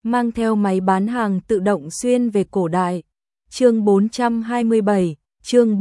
mang theo máy bán hàng tự động xuyên về cổ đại. Chương 427, chương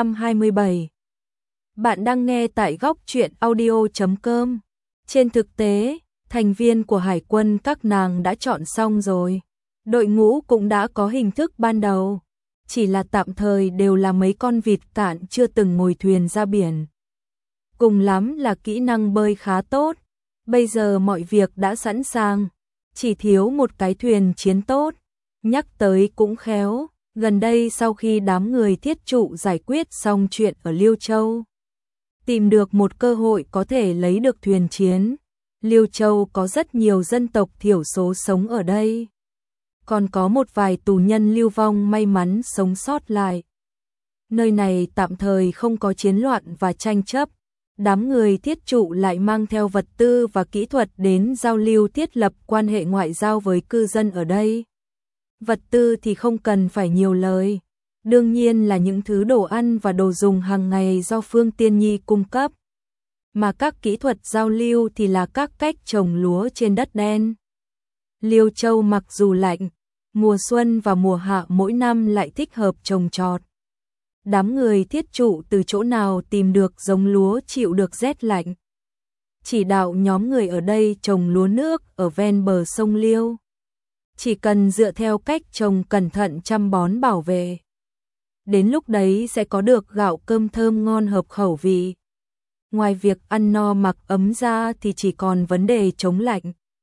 427. Bạn đang nghe tại góc truyện audio.com. Trên thực tế, thành viên của hải quân các nàng đã chọn xong rồi. Đội ngũ cũng đã có hình thức ban đầu. Chỉ là tạm thời đều là mấy con vịt cạn chưa từng ngồi thuyền ra biển. Cùng lắm là kỹ năng bơi khá tốt. Bây giờ mọi việc đã sẵn sàng. Chỉ thiếu một cái thuyền chiến tốt. Nhắc tới cũng khéo. Gần đây sau khi đám người thiết trụ giải quyết xong chuyện ở Liêu Châu, tìm được một cơ hội có thể lấy được thuyền chiến. Liêu Châu có rất nhiều dân tộc thiểu số sống ở đây. Còn có một vài tù nhân lưu vong may mắn sống sót lại. Nơi này tạm thời không có chiến loạn và tranh chấp. Đám người thiết trụ lại mang theo vật tư và kỹ thuật đến giao lưu thiết lập quan hệ ngoại giao với cư dân ở đây. Vật tư thì không cần phải nhiều lời. Đương nhiên là những thứ đồ ăn và đồ dùng hàng ngày do Phương Tiên Nhi cung cấp. Mà các kỹ thuật giao lưu thì là các cách trồng lúa trên đất đen. Liêu Châu mặc dù lạnh, mùa xuân và mùa hạ mỗi năm lại thích hợp trồng trọt. Đám người thiết trụ từ chỗ nào tìm được giống lúa chịu được rét lạnh. Chỉ đạo nhóm người ở đây trồng lúa nước ở ven bờ sông Liêu. Chỉ cần dựa theo cách trồng cẩn thận chăm bón bảo vệ. Đến lúc đấy sẽ có được gạo cơm thơm ngon hợp khẩu vị. Ngoài việc ăn no mặc ấm ra thì chỉ còn vấn đề chống lạnh.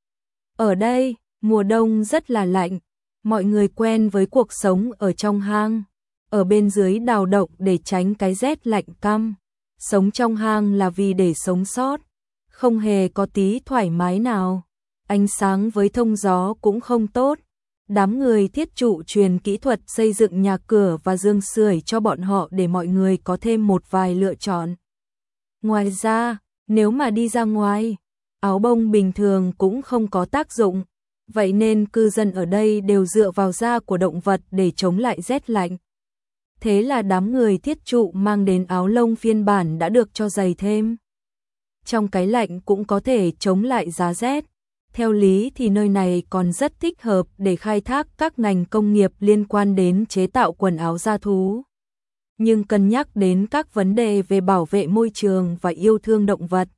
Ở đây, mùa đông rất là lạnh. Mọi người quen với cuộc sống ở trong hang. Ở bên dưới đào động để tránh cái rét lạnh căm. Sống trong hang là vì để sống sót. Không hề có tí thoải mái nào. Ánh sáng với thông gió cũng không tốt. Đám người thiết trụ truyền kỹ thuật xây dựng nhà cửa và giường sưởi cho bọn họ để mọi người có thêm một vài lựa chọn. Ngoài ra, nếu mà đi ra ngoài, áo bông bình thường cũng không có tác dụng. Vậy nên cư dân ở đây đều dựa vào da của động vật để chống lại rét lạnh. Thế là đám người thiết trụ mang đến áo lông phiên bản đã được cho dày thêm. Trong cái lạnh cũng có thể chống lại giá rét. Theo lý thì nơi này còn rất thích hợp để khai thác các ngành công nghiệp liên quan đến chế tạo quần áo da thú. Nhưng cân nhắc đến các vấn đề về bảo vệ môi trường và yêu thương động vật.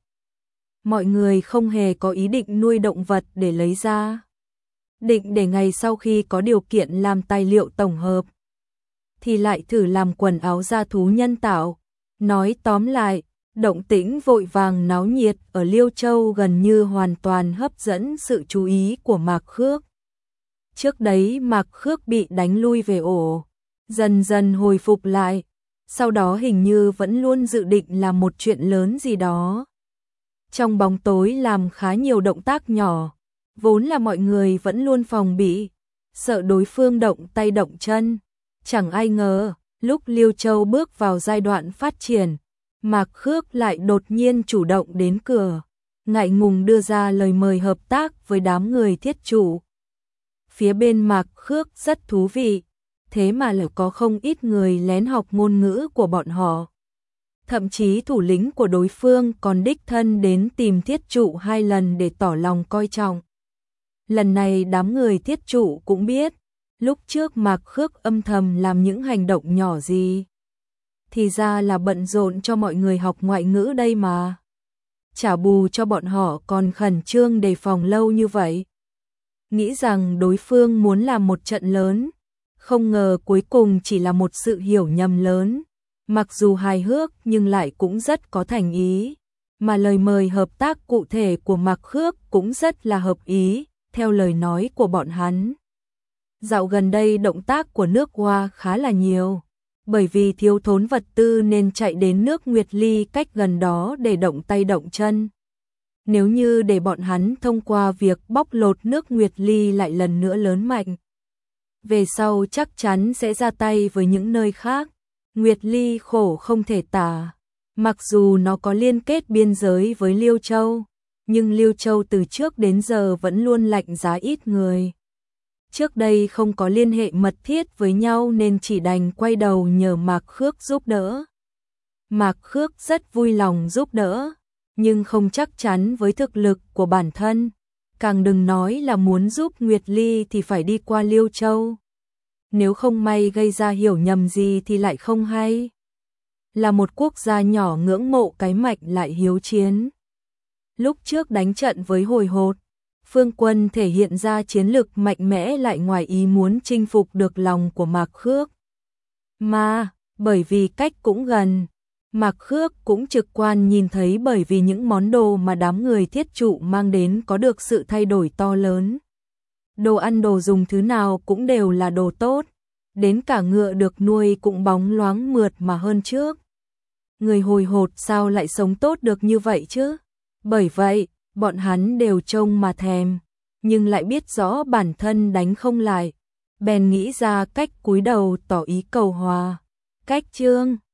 Mọi người không hề có ý định nuôi động vật để lấy ra. Định để ngày sau khi có điều kiện làm tài liệu tổng hợp, thì lại thử làm quần áo da thú nhân tạo. Nói tóm lại, động tĩnh vội vàng náo nhiệt ở Liêu Châu gần như hoàn toàn hấp dẫn sự chú ý của Mạc Khước. Trước đấy Mạc Khước bị đánh lui về ổ, dần dần hồi phục lại, sau đó hình như vẫn luôn dự định làm một chuyện lớn gì đó. Trong bóng tối làm khá nhiều động tác nhỏ, vốn là mọi người vẫn luôn phòng bị, sợ đối phương động tay động chân. Chẳng ai ngờ, lúc Liêu Châu bước vào giai đoạn phát triển, Mạc Khước lại đột nhiên chủ động đến cửa, ngại ngùng đưa ra lời mời hợp tác với đám người thiết trụ. Phía bên Mạc Khước rất thú vị, thế mà lại có không ít người lén học ngôn ngữ của bọn họ. Thậm chí thủ lĩnh của đối phương còn đích thân đến tìm thiết trụ 2 lần để tỏ lòng coi trọng. Lần này đám người thiết trụ cũng biết, lúc trước Mạc Khước âm thầm làm những hành động nhỏ gì. Thì ra là bận rộn cho mọi người học ngoại ngữ đây mà. Trả bù cho bọn họ còn khẩn trương đề phòng lâu như vậy. Nghĩ rằng đối phương muốn làm một trận lớn, không ngờ cuối cùng chỉ là một sự hiểu nhầm lớn. Mặc dù hài hước nhưng lại cũng rất có thành ý. Mà lời mời hợp tác cụ thể của Mạc Khước cũng rất là hợp ý, theo lời nói của bọn hắn. Dạo gần đây động tác của nước Hoa khá là nhiều. Bởi vì thiếu thốn vật tư nên chạy đến nước Nguyệt Ly cách gần đó để động tay động chân. Nếu như để bọn hắn thông qua việc bóc lột nước Nguyệt Ly lại lần nữa lớn mạnh, về sau chắc chắn sẽ ra tay với những nơi khác. Nguyệt Ly khổ không thể tả. Mặc dù nó có liên kết biên giới với Liêu Châu, nhưng Liêu Châu từ trước đến giờ vẫn luôn lạnh giá ít người. Trước đây không có liên hệ mật thiết với nhau nên chỉ đành quay đầu nhờ Mạc Khước giúp đỡ. Mạc Khước rất vui lòng giúp đỡ, nhưng không chắc chắn với thực lực của bản thân. càng đừng nói là muốn giúp Nguyệt Ly thì phải đi qua Liêu Châu. Nếu không may gây ra hiểu nhầm gì thì lại không hay. Là một quốc gia nhỏ ngưỡng mộ cái mạch lại hiếu chiến. Lúc trước đánh trận với Hồi Hột, Phương Quân thể hiện ra chiến lực mạnh mẽ lại ngoài ý muốn chinh phục được lòng của Mạc Khước. Mà, bởi vì cách cũng gần, Mạc Khước cũng trực quan nhìn thấy bởi vì những món đồ mà đám người Thiết Trụ mang đến có được sự thay đổi to lớn. Đồ ăn đồ dùng thứ nào cũng đều là đồ tốt, đến cả ngựa được nuôi cũng bóng loáng mượt mà hơn trước. Người Hồi Hột sao lại sống tốt được như vậy chứ? Bởi vậy, bọn hắn đều trông mà thèm, nhưng lại biết rõ bản thân đánh không lại, bèn nghĩ ra cách cúi đầu tỏ ý cầu hòa. Cách chương